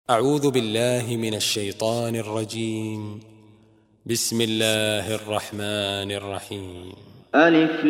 أعوذ بالله من الشيطان الرجيم. بسم الله الرحمن الرحيم. ألف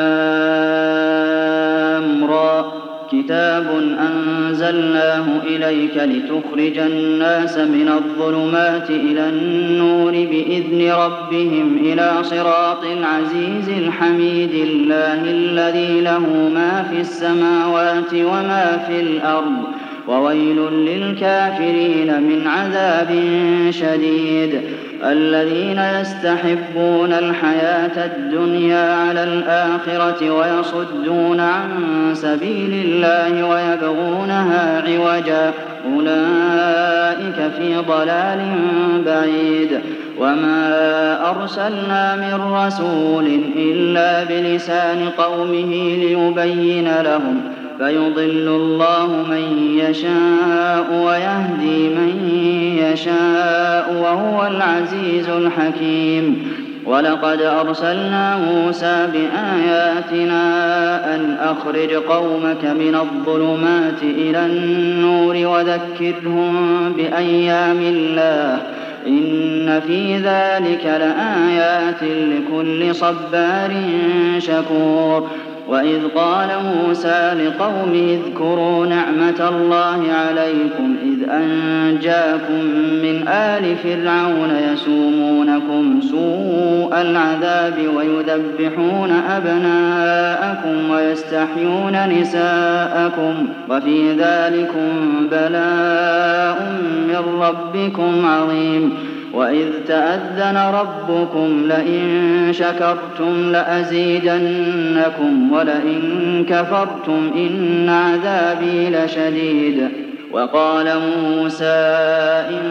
لام را كتاب أنزلناه إليك لتخرج الناس من الظلمات إلى النور بإذن ربهم إلى صراط العزيز الحميد الله الذي له ما في السماوات وما في الأرض وويل للكافرين من عذاب شديد. الذين يستحبون الحياة الدنيا على الآخرة ويصدون عن سبيل الله ويبغونها عوجا أولئك في ضلال بعيد. وما أرسلنا من رسول إلا بلسان قومه ليبين لهم فيضل الله من يشاء ويهدي من يشاء وهو العزيز الحكيم. ولقد أرسلنا موسى بآياتنا أن أخرج قومك من الظلمات إلى النور وذكرهم بأيام الله إن في ذلك لآيات لكل صبار شكور. وإذ قال موسى لقومه اذكروا نعمة الله عليكم إذ أنجاكم من آل فرعون يسومونكم سوء العذاب ويذبحون أبناءكم ويستحيون نساءكم وفي ذلكم بلاء من ربكم عظيم. وإذ تأذن ربكم لئن شكرتم لأزيدنكم ولئن كفرتم إن عذابي لشديد. وقال موسى إن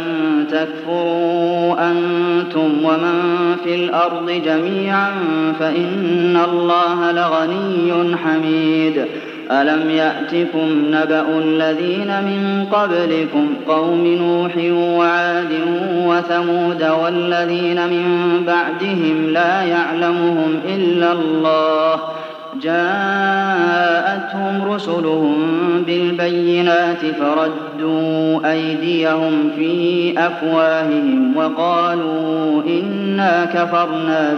تكفروا أنتم ومن في الأرض جميعا فإن الله لغني حميد. ألم يأتكم نبأ الذين من قبلكم قوم نوح وعاد وثمود والذين من بعدهم لا يعلمهم إلا الله جاءتهم رسلهم بالبينات فردوا أيديهم في أفواههم وقالوا إنا كفرنا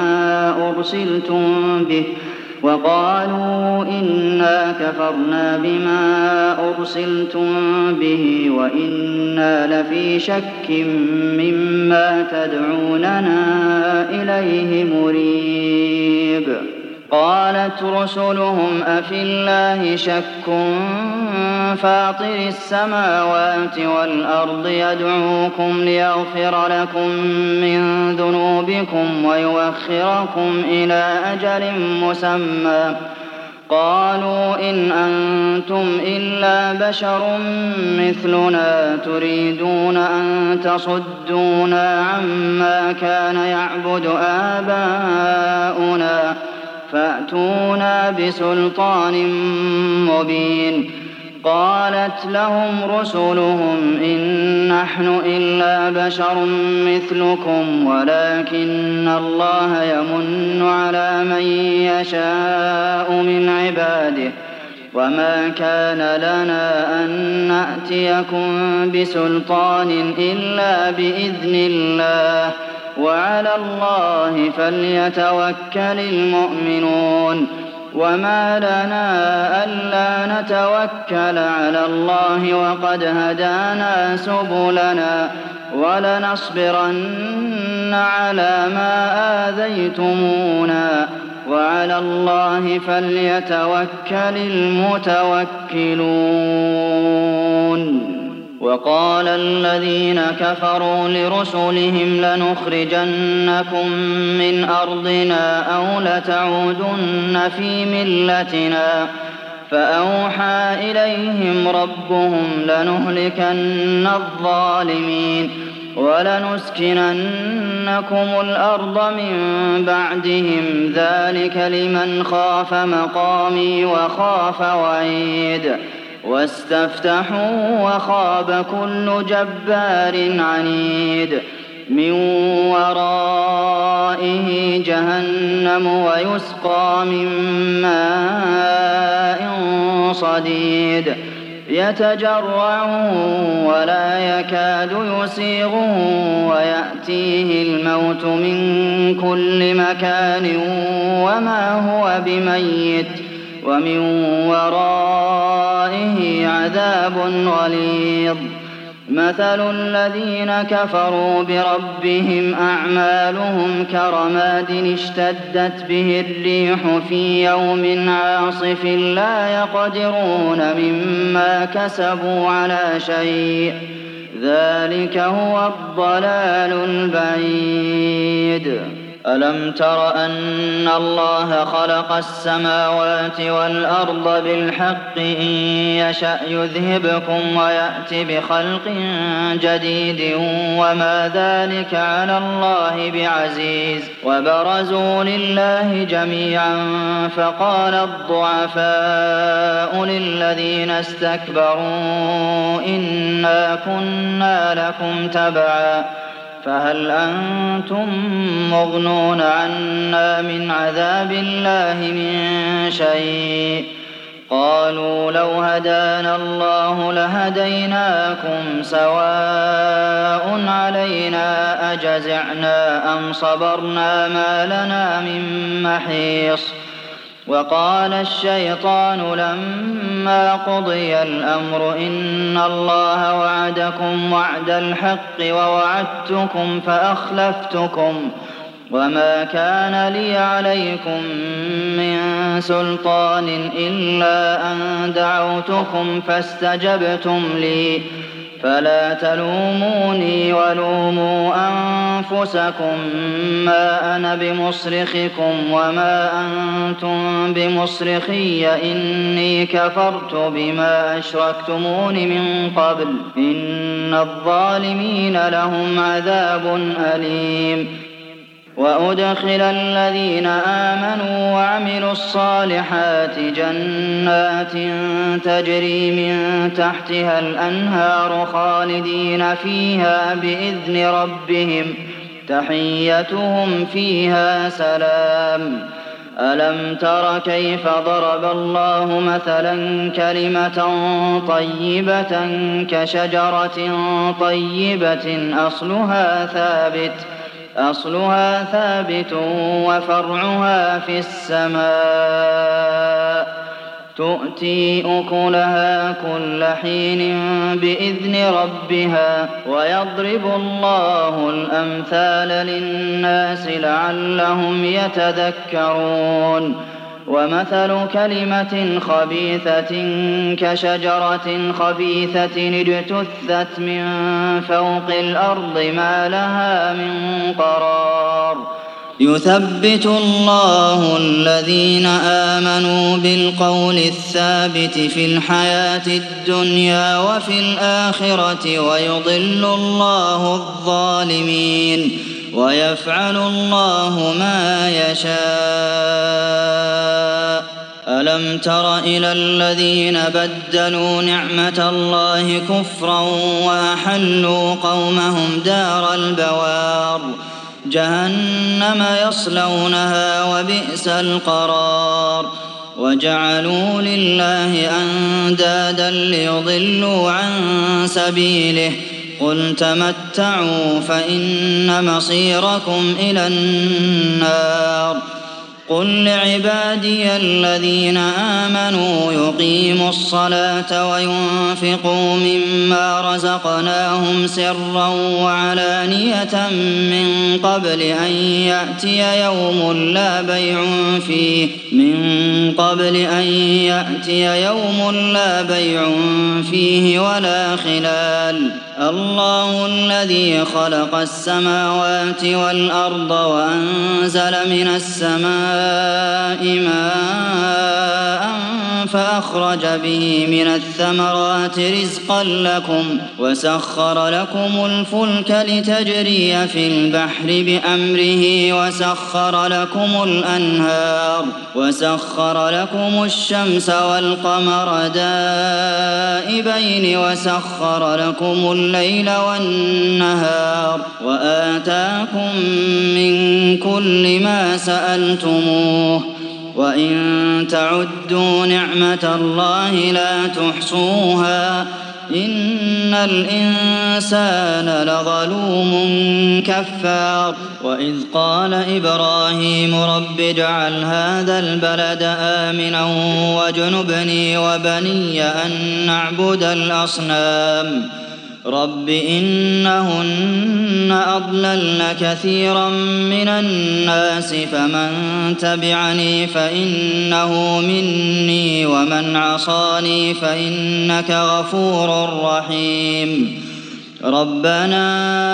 بما أرسلتم به وإنا لفي شك مما تدعوننا إليه مريب. قالت رسلهم أفي الله شك فاطر السماوات والأرض يدعوكم ليغفر لكم من ذنوبكم ويؤخركم إلى أجل مسمى قالوا إن أنتم إلا بشر مثلنا تريدون أن تصدونا عما كان يعبد آباؤنا فأتونا بسلطان مبين. قالت لهم رسلهم إن نحن إلا بشر مثلكم ولكن الله يمن على من يشاء من عباده وما كان لنا أن نأتيكم بسلطان إلا بإذن الله وعلى الله فليتوكل المؤمنون. وما لنا ألا نتوكل على الله وقد هدانا سبلنا ولنصبرن على ما آذيتمونا وعلى الله فليتوكل المتوكلون. وقال الذين كفروا لرسلهم لنخرجنكم من أرضنا أو لتعودن في ملتنا فأوحى إليهم ربهم لنهلكن الظالمين ولنسكننكم الأرض من بعدهم ذلك لمن خاف مقامي وخاف وعيد. واستفتحوا وخاب كل جبار عنيد من ورائه جهنم ويسقى من ماء صديد يتجرعه ولا يكاد يسيغه ويأتيه الموت من كل مكان وما هو بميت ومن ورائه عذاب غليظ مثل الذين كفروا بربهم أعمالهم كرماد اشتدت به الريح في يوم عاصف لا يقدرون مما كسبوا على شيء ذلك هو الضلال البعيد ألم تر أن الله خلق السماوات والأرض بالحق إن يشأ يذهبكم ويأت بخلق جديد وما ذلك على الله بعزيز وبرزوا لله جميعا فقال الضعفاء للذين استكبروا إنا كنا لكم تبعا فهل أنتم مغنون عنا من عذاب الله من شيء قالوا لو هدانا الله لهديناكم سواء علينا أجزعنا أم صبرنا ما لنا من محيص وقال الشيطان لما قضي الأمر إن الله وعدكم وعد الحق ووعدتكم فأخلفتكم وما كان لي عليكم من سلطان إلا أن دعوتكم فاستجبتم لي فلا تلوموني ولوموا أنفسكم ما أنا بمصرخكم وما أنتم بمصرخي إني كفرت بما أشركتمون من قبل إن الظالمين لهم عذاب أليم وأدخل الذين آمنوا وعملوا الصالحات جنات تجري من تحتها الأنهار خالدين فيها بإذن ربهم تحيتهم فيها سلام ألم تر كيف ضرب الله مثلا كلمة طيبة كشجرة طيبة أصلها ثابت وفرعها في السماء تؤتي أكلها كل حين بإذن ربها ويضرب الله الأمثال للناس لعلهم يتذكرون ومثل كلمة خبيثة كشجرة خبيثة اجتثت من فوق الأرض ما لها من قرار يثبت الله الذين آمنوا بالقول الثابت في الحياة الدنيا وفي الآخرة ويضل الله الظالمين ويفعل الله ما يشاء ألم تر إلى الذين بدلوا نعمة الله كفرا وأحلوا قومهم دار البوار جهنم يصلونها وبئس القرار وجعلوا لله أندادا ليضلوا عن سبيله قل تمتعوا فإن مصيركم إلى النار قل لعبادي الذين آمنوا يقيموا الصلاة وينفقوا مما رزقناهم سرا وعلانية من قبل أن يأتي يوم لا بيع فيه ولا خلال الله الذي خلق السماوات والأرض وأنزل من السماء ماء فأخرج به من الثمرات رزقا لكم وسخر لكم الفلك لتجري في البحر بأمره وسخر لكم الأنهار وسخر لكم الشمس والقمر دائبين وسخر لكم الليل والنهار وآتاكم من كل ما سألتموه وإن تعدوا نعمة الله لا تحصوها إن الإنسان لظلوم كفار وإذ قال إبراهيم رب اجعل هذا البلد آمنا واجنبني وبني أن نعبد الأصنام رب إنهن أضللن كثيرا من الناس فمن تبعني فإنه مني ومن عصاني فإنك غفور رحيم ربنا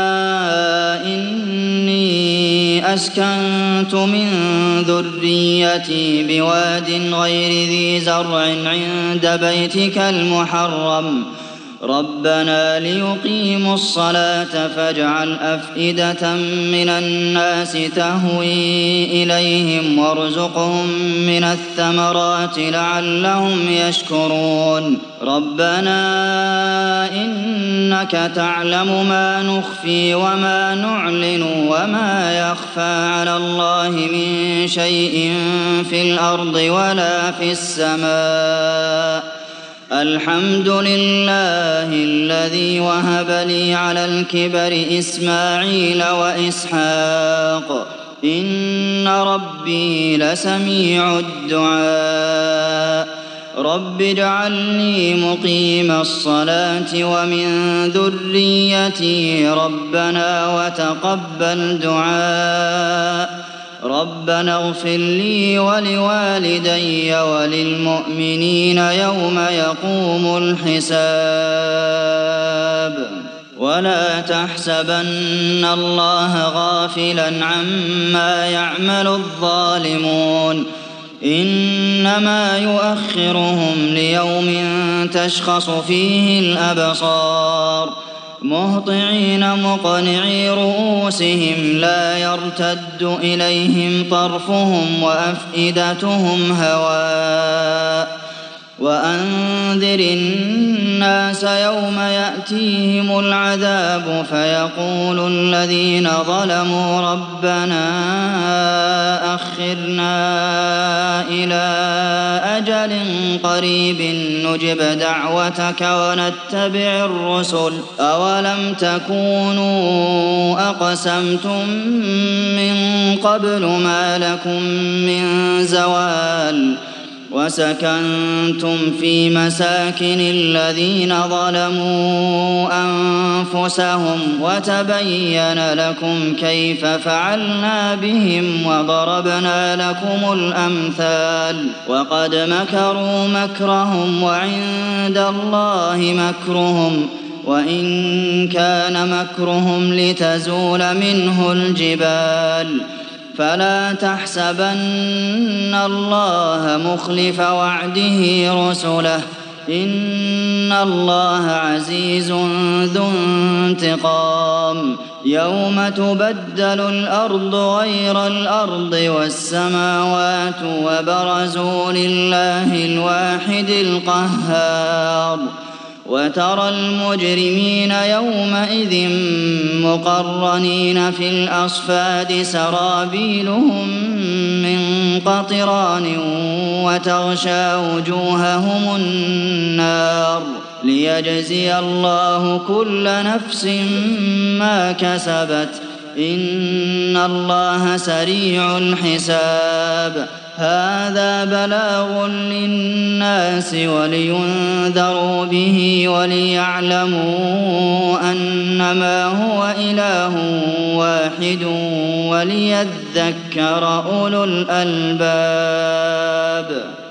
إني أسكنت من ذريتي بواد غير ذي زرع عند بيتك المحرم ربنا ليقيموا الصلاة فاجعل أفئدة من الناس تهوي إليهم وارزقهم من الثمرات لعلهم يشكرون ربنا إنك تعلم ما نخفي وما نعلن وما يخفى على الله من شيء في الأرض ولا في السماء الحمد لله الذي وهب لي على الكبر إسماعيل وإسحاق إن ربي لسميع الدعاء رب اجعلني مقيم الصلاة ومن ذريتي ربنا وتقبل دعاء ربنا اغفر لي ولوالدي وللمؤمنين يوم يقوم الحساب ولا تحسبن الله غافلا عما يعمل الظالمون إنما يؤخرهم ليوم تشخص فيه الأبصار مهطعين مقنعي رؤوسهم لا يرتد إليهم طرفهم وأفئدتهم هواء وأنذر الناس يوم يأتيهم العذاب فيقول الذين ظلموا ربنا أخرنا إلى أجل قريب نجب دعوتك ونتبع الرسل أولم تكونوا أقسمتم من قبل ما لكم من زوال وسكنتم في مساكن الذين ظلموا أنفسهم وتبين لكم كيف فعلنا بهم وضربنا لكم الأمثال وقد مكروا مكرهم وعند الله مكرهم وإن كان مكرهم لتزول منه الجبال فلا تحسبن الله مخلف وعده رسله إن الله عزيز ذو انتقام يوم تبدل الأرض غير الأرض والسماوات وبرزوا لله الواحد القهار وترى المجرمين يومئذ مقرنين في الأصفاد سرابيلهم من قطران وتغشى وجوههم النار ليجزي الله كل نفس ما كسبت إن الله سريع الحساب هذا بلاغ للناس ولينذروا به وليعلموا أنما هو إله واحد وليذكر أولو الألباب